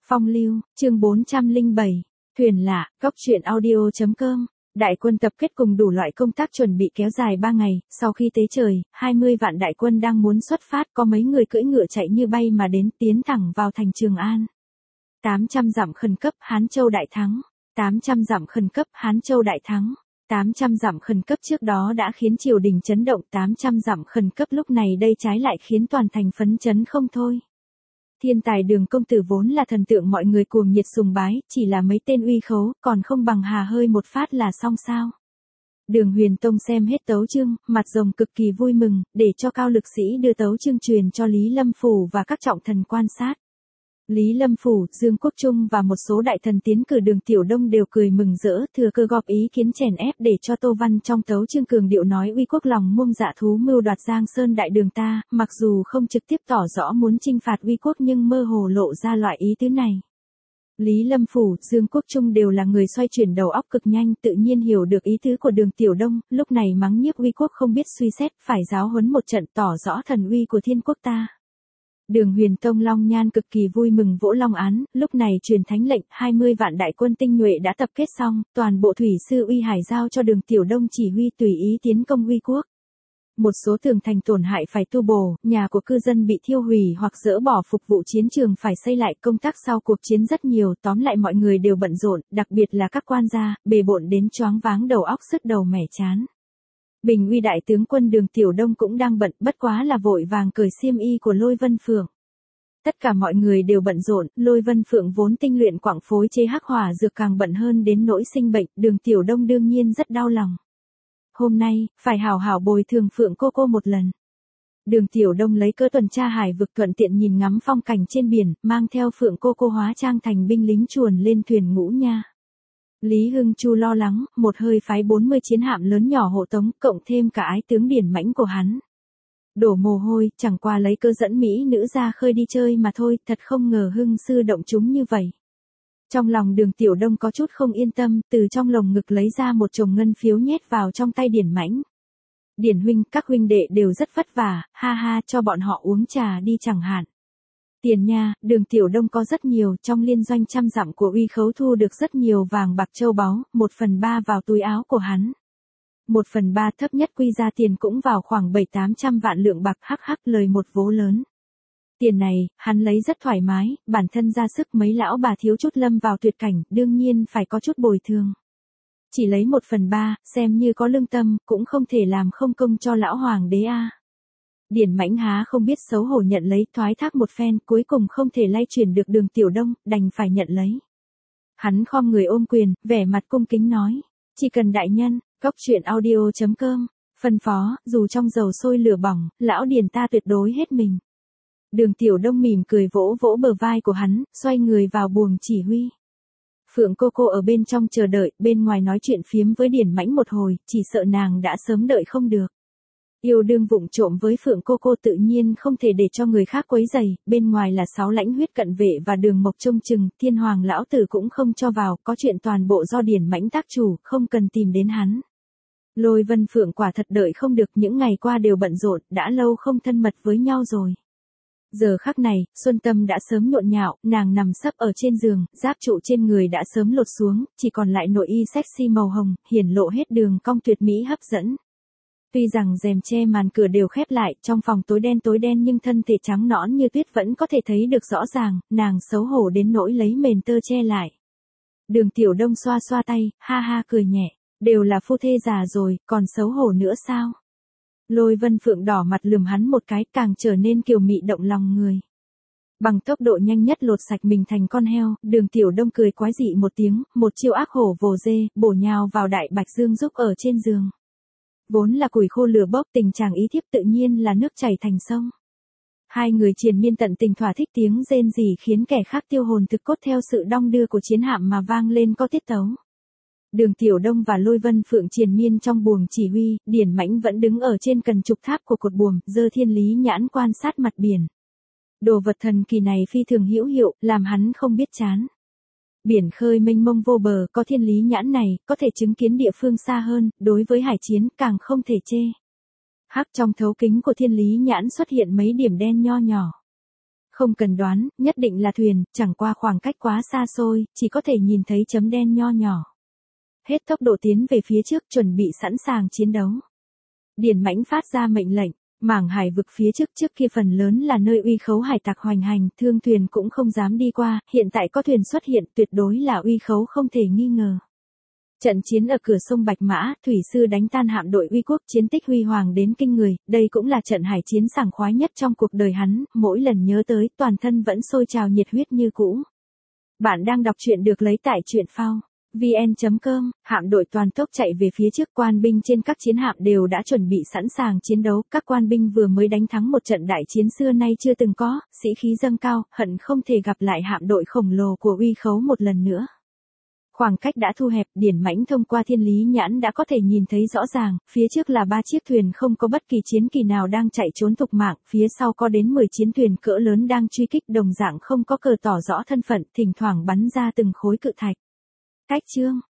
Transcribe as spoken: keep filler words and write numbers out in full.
Phong lưu, chương bốn trăm lẻ bảy, thuyền lạ, góc truyện audio chấm com. Đại quân tập kết cùng đủ loại công tác chuẩn bị kéo dài ba ngày, sau khi tế trời, hai mươi vạn đại quân đang muốn xuất phát, có mấy người cưỡi ngựa chạy như bay mà đến, tiến thẳng vào thành Trường An. tám trăm dặm khẩn cấp, Hán Châu đại thắng. tám trăm dặm khẩn cấp, Hán Châu đại thắng. tám trăm dặm khẩn cấp trước đó đã khiến triều đình chấn động, tám trăm dặm khẩn cấp lúc này đây trái lại khiến toàn thành phấn chấn không thôi. Thiên tài Đường công tử vốn là thần tượng mọi người cuồng nhiệt sùng bái, chỉ là mấy tên uy khấu, còn không bằng hà hơi một phát là xong sao. Đường Huyền Tông xem hết tấu chương, mặt rồng cực kỳ vui mừng, để cho cao lực sĩ đưa tấu chương truyền cho Lý Lâm Phủ và các trọng thần quan sát. Lý Lâm Phủ, Dương Quốc Trung và một số đại thần tiến cử Đường Tiểu Đông đều cười mừng rỡ, thừa cơ góp ý kiến chèn ép để cho Tô Văn trong tấu chương cường điệu nói uy quốc lòng mông dạ thú mưu đoạt Giang Sơn đại đường ta, mặc dù không trực tiếp tỏ rõ muốn chinh phạt uy quốc nhưng mơ hồ lộ ra loại ý tứ này. Lý Lâm Phủ, Dương Quốc Trung đều là người xoay chuyển đầu óc cực nhanh, tự nhiên hiểu được ý tứ của Đường Tiểu Đông, lúc này mắng nhiếc uy quốc không biết suy xét, phải giáo huấn một trận tỏ rõ thần uy của thiên quốc ta. Đường Huyền Tông Long Nhan cực kỳ vui mừng vỗ long án, lúc này truyền thánh lệnh, hai mươi vạn đại quân tinh nhuệ đã tập kết xong, toàn bộ thủy sư uy hải giao cho Đường Tiểu Đông chỉ huy tùy ý tiến công uy quốc. Một số tường thành tổn hại phải tu bổ, nhà của cư dân bị thiêu hủy hoặc dỡ bỏ, phục vụ chiến trường phải xây lại, công tác sau cuộc chiến rất nhiều, tóm lại mọi người đều bận rộn, đặc biệt là các quan gia, bề bộn đến choáng váng đầu óc sứt đầu mẻ chán. Bình Uy đại tướng quân Đường Tiểu Đông cũng đang bận, bất quá là vội vàng cởi xiêm y của Lôi Vân Phượng. Tất cả mọi người đều bận rộn, Lôi Vân Phượng vốn tinh luyện quặng phối chế hắc hỏa dược càng bận hơn đến nỗi sinh bệnh, Đường Tiểu Đông đương nhiên rất đau lòng. Hôm nay, phải hảo hảo bồi thường Phượng cô cô một lần. Đường Tiểu Đông lấy cớ tuần tra hải vực thuận tiện nhìn ngắm phong cảnh trên biển, mang theo Phượng cô cô hóa trang thành binh lính chuồn lên thuyền Ngũ Nha. Lý Hưng Chu lo lắng, một hơi phái bốn mươi chiến hạm lớn nhỏ hộ tống, cộng thêm cả ái tướng điển mãnh của hắn. Đổ mồ hôi, chẳng qua lấy cơ dẫn mỹ nữ ra khơi đi chơi mà thôi, thật không ngờ Hưng sư động chúng như vậy. Trong lòng Đường Tiểu Đông có chút không yên tâm, từ trong lồng ngực lấy ra một chồng ngân phiếu nhét vào trong tay điển mãnh. Điển huynh, các huynh đệ đều rất vất vả, ha ha, cho bọn họ uống trà đi chẳng hạn. Tiền nha, Đường Tiểu Đông có rất nhiều, trong liên doanh trăm dặm của uy khấu thu được rất nhiều vàng bạc châu báu, một phần ba vào túi áo của hắn. Một phần ba thấp nhất quy ra tiền cũng vào khoảng bảy tám trăm vạn lượng bạc, hắc hắc lời một vố lớn. Tiền này, hắn lấy rất thoải mái, bản thân ra sức, mấy lão bà thiếu chút lâm vào tuyệt cảnh, đương nhiên phải có chút bồi thường. Chỉ lấy một phần ba, xem như có lương tâm, cũng không thể làm không công cho lão hoàng đế a. Điển mãnh há không biết xấu hổ nhận lấy, thoái thác một phen, cuối cùng không thể lay chuyển được Đường Tiểu Đông, đành phải nhận lấy. Hắn khom người ôm quyền, vẻ mặt cung kính nói, chỉ cần đại nhân, góc truyện audio chấm com, phân phó, dù trong dầu sôi lửa bỏng, lão Điền ta tuyệt đối hết mình. Đường Tiểu Đông mỉm cười vỗ vỗ bờ vai của hắn, xoay người vào buồng chỉ huy. Phượng cô cô ở bên trong chờ đợi, bên ngoài nói chuyện phiếm với Điển mãnh một hồi, chỉ sợ nàng đã sớm đợi không được. Yêu đương vụng trộm với Phượng cô cô tự nhiên không thể để cho người khác quấy rầy, bên ngoài là sáu lãnh huyết cận vệ và Đường Mộc trông chừng, Thiên Hoàng lão tử cũng không cho vào, có chuyện toàn bộ do Điển mãnh tác chủ, không cần tìm đến hắn. Lôi Vân Phượng quả thật đợi không được, những ngày qua đều bận rộn, đã lâu không thân mật với nhau rồi. Giờ khắc này, Xuân Tâm đã sớm nhộn nhạo, nàng nằm sấp ở trên giường, giáp trụ trên người đã sớm lột xuống, chỉ còn lại nội y sexy màu hồng, hiển lộ hết đường cong tuyệt mỹ hấp dẫn. Tuy rằng rèm che màn cửa đều khép lại, trong phòng tối đen tối đen nhưng thân thể trắng nõn như tuyết vẫn có thể thấy được rõ ràng, nàng xấu hổ đến nỗi lấy mền tơ che lại. Đường Tiểu Đông xoa xoa tay, ha ha cười nhẹ, đều là phu thê già rồi, còn xấu hổ nữa sao? Lôi Vân Phượng đỏ mặt lườm hắn một cái, càng trở nên kiều mị động lòng người. Bằng tốc độ nhanh nhất lột sạch mình thành con heo, Đường Tiểu Đông cười quái dị một tiếng, một chiêu ác hổ vồ dê, bổ nhào vào Đại Bạch Dương giúp ở trên giường. Vốn là củi khô lửa bốc, tình chàng ý thiếp tự nhiên là nước chảy thành sông. Hai người triền miên tận tình, thỏa thích tiếng rên rỉ khiến kẻ khác tiêu hồn thực cốt theo sự đong đưa của chiến hạm mà vang lên có tiết tấu. Đường Tiểu Đông và Lôi Vân Phượng triền miên trong buồng chỉ huy, Điển mãnh vẫn đứng ở trên cần trục tháp của cột buồm, giơ thiên lý nhãn quan sát mặt biển. Đồ vật thần kỳ này phi thường hữu hiệu, làm hắn không biết chán. Biển khơi mênh mông vô bờ, có thiên lý nhãn này, có thể chứng kiến địa phương xa hơn, đối với hải chiến càng không thể chê. Hắc trong thấu kính của thiên lý nhãn xuất hiện mấy điểm đen nho nhỏ. Không cần đoán, nhất định là thuyền, chẳng qua khoảng cách quá xa xôi, chỉ có thể nhìn thấy chấm đen nho nhỏ. Hết tốc độ tiến về phía trước, chuẩn bị sẵn sàng chiến đấu. Điền Mãnh phát ra mệnh lệnh, mảng hải vực phía trước trước kia phần lớn là nơi uy khấu hải tặc hoành hành, thương thuyền cũng không dám đi qua, hiện tại có thuyền xuất hiện tuyệt đối là uy khấu không thể nghi ngờ. Trận chiến ở cửa sông Bạch Mã, thủy sư đánh tan hạm đội uy quốc, chiến tích huy hoàng đến kinh người, đây cũng là trận hải chiến sảng khoái nhất trong cuộc đời hắn, mỗi lần nhớ tới toàn thân vẫn sôi trào nhiệt huyết như cũ. Bạn đang đọc truyện được lấy tại truyện phao vn chấm com, hạm đội toàn tốc chạy về phía trước, quan binh trên các chiến hạm đều đã chuẩn bị sẵn sàng chiến đấu, các quan binh vừa mới đánh thắng một trận đại chiến xưa nay chưa từng có, sĩ khí dâng cao, hận không thể gặp lại hạm đội khổng lồ của uy khấu một lần nữa. Khoảng cách đã thu hẹp, Điền Mãnh thông qua thiên lý nhãn đã có thể nhìn thấy rõ ràng, phía trước là ba chiếc thuyền không có bất kỳ chiến kỳ nào đang chạy trốn thục mạng, phía sau có đến mười chiến thuyền cỡ lớn đang truy kích, đồng dạng không có cờ tỏ rõ thân phận, thỉnh thoảng bắn ra từng khối cự thạch. Cách chương